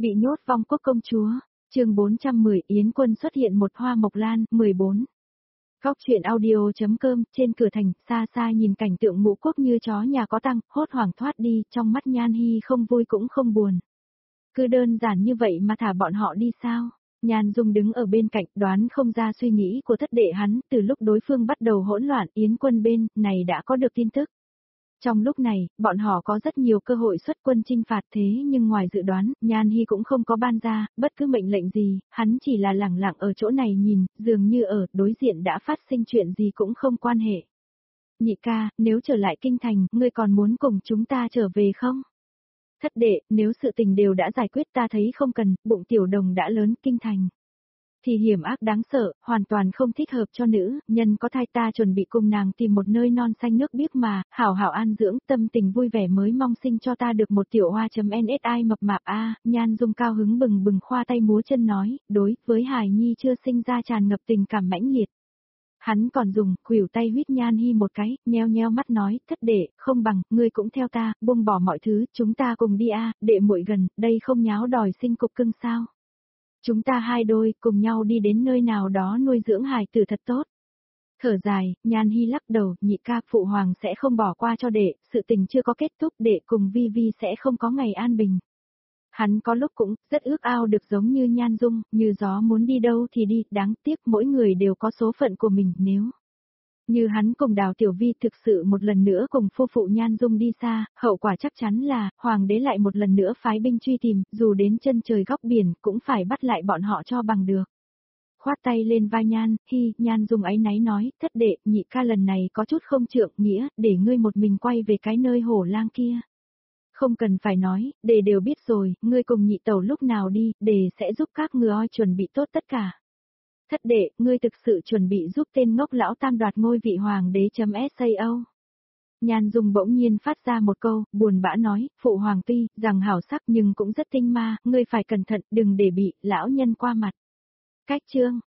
Bị nhốt vong quốc công chúa, chương 410 Yến Quân xuất hiện một hoa mộc lan, 14. Góc truyện audio.com, trên cửa thành, xa xa nhìn cảnh tượng ngũ quốc như chó nhà có tăng, hốt hoảng thoát đi, trong mắt Nhan Hi không vui cũng không buồn. Cứ đơn giản như vậy mà thả bọn họ đi sao? Nhan Dung đứng ở bên cạnh, đoán không ra suy nghĩ của thất đệ hắn, từ lúc đối phương bắt đầu hỗn loạn, Yến Quân bên này đã có được tin tức. Trong lúc này, bọn họ có rất nhiều cơ hội xuất quân chinh phạt thế nhưng ngoài dự đoán, Nhan Hi cũng không có ban ra, bất cứ mệnh lệnh gì, hắn chỉ là lẳng lặng ở chỗ này nhìn, dường như ở đối diện đã phát sinh chuyện gì cũng không quan hệ. Nhị ca, nếu trở lại kinh thành, ngươi còn muốn cùng chúng ta trở về không? Thất đệ, nếu sự tình đều đã giải quyết ta thấy không cần, bụng tiểu đồng đã lớn, kinh thành thì hiểm ác đáng sợ, hoàn toàn không thích hợp cho nữ, nhân có thai ta chuẩn bị cùng nàng tìm một nơi non xanh nước biếc mà, hảo hảo an dưỡng, tâm tình vui vẻ mới mong sinh cho ta được một tiểu hoa.nsi mập mạp a. Nhan Dung cao hứng bừng bừng khoa tay múa chân nói, đối với hài nhi chưa sinh ra tràn ngập tình cảm mãnh liệt. Hắn còn dùng, khuỷu tay huýt Nhan Hi một cái, nheo nheo mắt nói, thất đệ, không bằng, ngươi cũng theo ta, buông bỏ mọi thứ, chúng ta cùng đi a, đệ muội gần, đây không nháo đòi sinh cục cưng sao. Chúng ta hai đôi cùng nhau đi đến nơi nào đó nuôi dưỡng hài tử thật tốt. Thở dài, Nhan Hi lắc đầu, nhị ca phụ hoàng sẽ không bỏ qua cho đệ, sự tình chưa có kết thúc đệ cùng Vi Vi sẽ không có ngày an bình. Hắn có lúc cũng rất ước ao được giống như Nhan Dung, như gió muốn đi đâu thì đi, đáng tiếc mỗi người đều có số phận của mình nếu. Như hắn cùng Đào Tiểu Vi thực sự một lần nữa cùng phu phụ Nhan Dung đi xa, hậu quả chắc chắn là, hoàng đế lại một lần nữa phái binh truy tìm, dù đến chân trời góc biển, cũng phải bắt lại bọn họ cho bằng được. Khoát tay lên vai Nhan Hi, Nhan Dung áy náy nói, thất đệ, nhị ca lần này có chút không trượng nghĩa, để ngươi một mình quay về cái nơi hổ lang kia. Không cần phải nói, đệ đều biết rồi, ngươi cùng nhị tẩu lúc nào đi, đệ sẽ giúp các ngươi chuẩn bị tốt tất cả. Thất đệ, ngươi thực sự chuẩn bị giúp tên ngốc lão tam đoạt ngôi vị hoàng đế.sao? Nhan Dung bỗng nhiên phát ra một câu, buồn bã nói, phụ hoàng tuy rằng hảo sắc nhưng cũng rất tinh ma, ngươi phải cẩn thận, đừng để bị lão nhân qua mặt. Cách chương